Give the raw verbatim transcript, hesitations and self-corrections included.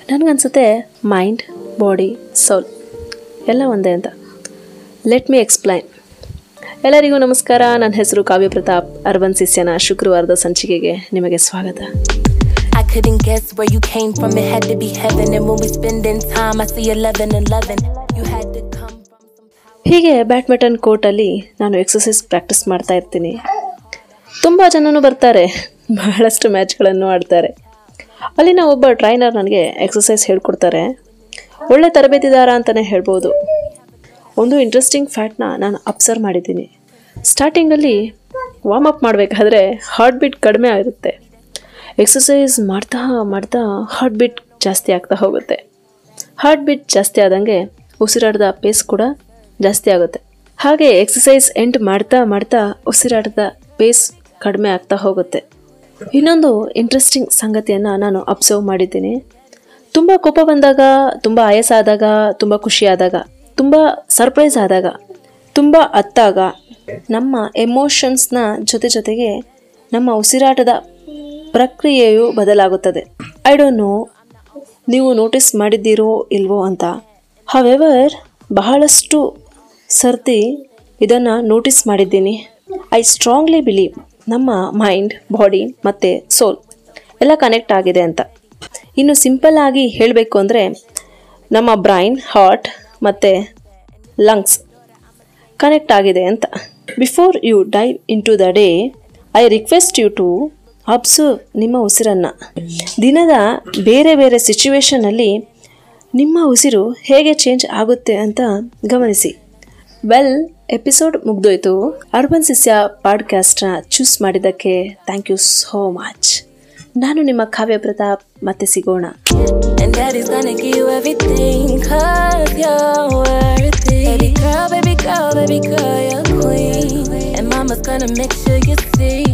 ನನಗನ್ಸುತ್ತೆ mind, body, ಸೋಲ್ ಎಲ್ಲ ಒಂದೇ ಅಂತ. Let me explain. ಎಲ್ಲರಿಗೂ ನಮಸ್ಕಾರ. ನನ್ನ ಹೆಸರು ಕಾವ್ಯ ಪ್ರತಾಪ್. ಅರ್ಬನ್ ಶಿಷ್ಯನ ಶುಕ್ರವಾರದ ಸಂಚಿಕೆಗೆ ನಿಮಗೆ ಸ್ವಾಗತ. I couldn't guess where you came from. It had to be heaven. And when we spending time, I see eleven eleven. You had to come from some... ಹೀಗೆ badminton ಕೋರ್ಟಲ್ಲಿ ನಾನು ಎಕ್ಸಸೈಸ್ ಪ್ರಾಕ್ಟೀಸ್ ಮಾಡ್ತಾ ಇರ್ತೀನಿ. ತುಂಬ ಜನನೂ ಬರ್ತಾರೆ, ಬಹಳಷ್ಟು ಮ್ಯಾಚ್ಗಳನ್ನು ಆಡ್ತಾರೆ. ಅಲ್ಲಿನ ಒಬ್ಬ ಟ್ರೈನರ್ ನನಗೆ ಎಕ್ಸಸೈಸ್ ಹೇಳ್ಕೊಡ್ತಾರೆ. ಒಳ್ಳೆ ತರಬೇತಿದಾರ ಅಂತಲೇ ಹೇಳ್ಬೋದು. ಒಂದು ಇಂಟ್ರೆಸ್ಟಿಂಗ್ ಫ್ಯಾಕ್ಟ್ನ ನಾನು ಅಬ್ಸರ್ವ್ ಮಾಡಿದ್ದೀನಿ. ಸ್ಟಾರ್ಟಿಂಗಲ್ಲಿ ವಾರ್ಮ್ ಅಪ್ ಮಾಡಬೇಕಾದ್ರೆ ಹಾರ್ಟ್ ಬೀಟ್ ಕಡಿಮೆ ಆಗಿರುತ್ತೆ. ಎಕ್ಸಸೈಸ್ ಮಾಡ್ತಾ ಮಾಡ್ತಾ ಹಾರ್ಟ್ ಬೀಟ್ ಜಾಸ್ತಿ ಆಗ್ತಾ ಹೋಗುತ್ತೆ. ಹಾರ್ಟ್ ಬೀಟ್ ಜಾಸ್ತಿ ಆದಂಗೆ ಉಸಿರಾಟದ ಪೇಸ್ ಕೂಡ ಜಾಸ್ತಿ ಆಗುತ್ತೆ. ಹಾಗೆ ಎಕ್ಸಸೈಸ್ ಎಂಡ್ ಮಾಡ್ತಾ ಮಾಡ್ತಾ ಉಸಿರಾಟದ ಪೇಸ್ ಕಡಿಮೆ ಆಗ್ತಾ ಹೋಗುತ್ತೆ. ಇನ್ನೊಂದು ಇಂಟ್ರೆಸ್ಟಿಂಗ್ ಸಂಗತಿಯನ್ನು ನಾನು ಅಬ್ಸರ್ವ್ ಮಾಡಿದ್ದೀನಿ. ತುಂಬ ಕೋಪ ಬಂದಾಗ, ತುಂಬ ಆಯಾಸ ಆದಾಗ, ತುಂಬ ಖುಷಿ ಆದಾಗ, ತುಂಬ ಸರ್ಪ್ರೈಸ್ ಆದಾಗ, ತುಂಬ ಅತ್ತಾಗ ನಮ್ಮ ಎಮೋಷನ್ಸ್ನ ಜೊತೆ ಜೊತೆಗೆ ನಮ್ಮ ಉಸಿರಾಟದ ಪ್ರಕ್ರಿಯೆಯು ಬದಲಾಗುತ್ತದೆ. ಐ ಡೋಂಟ್ ನೋ ನೀವು ನೋಟಿಸ್ ಮಾಡಿದ್ದೀರೋ ಇಲ್ವೋ ಅಂತ. ಹವೆವರ್ ಬಹಳಷ್ಟು ಸರ್ತಿ ಇದನ್ನು ನೋಟಿಸ್ ಮಾಡಿದ್ದೀನಿ. ಐ ಸ್ಟ್ರಾಂಗ್ಲಿ ಬಿಲೀವ್ ನಮ್ಮ ಮೈಂಡ್, ಬಾಡಿ ಮತ್ತು ಸೋಲ್ ಎಲ್ಲ ಕನೆಕ್ಟ್ ಆಗಿದೆ ಅಂತ. ಇನ್ನು ಸಿಂಪಲ್ ಆಗಿ ಹೇಳಬೇಕು ಅಂದರೆ ನಮ್ಮ ಬ್ರೈನ್, ಹಾರ್ಟ್ ಮತ್ತು ಲಂಗ್ಸ್ ಕನೆಕ್ಟ್ ಆಗಿದೆ ಅಂತ. Before you dive into the day, I request you to observe ನಿಮ್ಮ ಉಸಿರನ್ನು. ದಿನದ ಬೇರೆ ಬೇರೆ ಸಿಚುವೇಶನಲ್ಲಿ ನಿಮ್ಮ ಉಸಿರು ಹೇಗೆ ಚೇಂಜ್ ಆಗುತ್ತೆ ಅಂತ ಗಮನಿಸಿ. ವೆಲ್, ಎಪಿಸೋಡ್ ಮುಗ್ದೋಯ್ತು. ಅರ್ಬನ್ ಶಿಷ್ಯ ಪಾಡ್ಕಾಸ್ಟ್ನ ಚೂಸ್ ಮಾಡಿದ್ದಕ್ಕೆ ಥ್ಯಾಂಕ್ ಯು ಸೋ ಮಚ್. ನಾನು ನಿಮ್ಮ ಕಾವ್ಯ ಪ್ರತಾಪ್. ಮತ್ತೆ ಸಿಗೋಣ. And daddy's gonna give you everything, cause you're worth it. Baby girl, baby girl, baby girl, you're queen. And mama's gonna make sure you see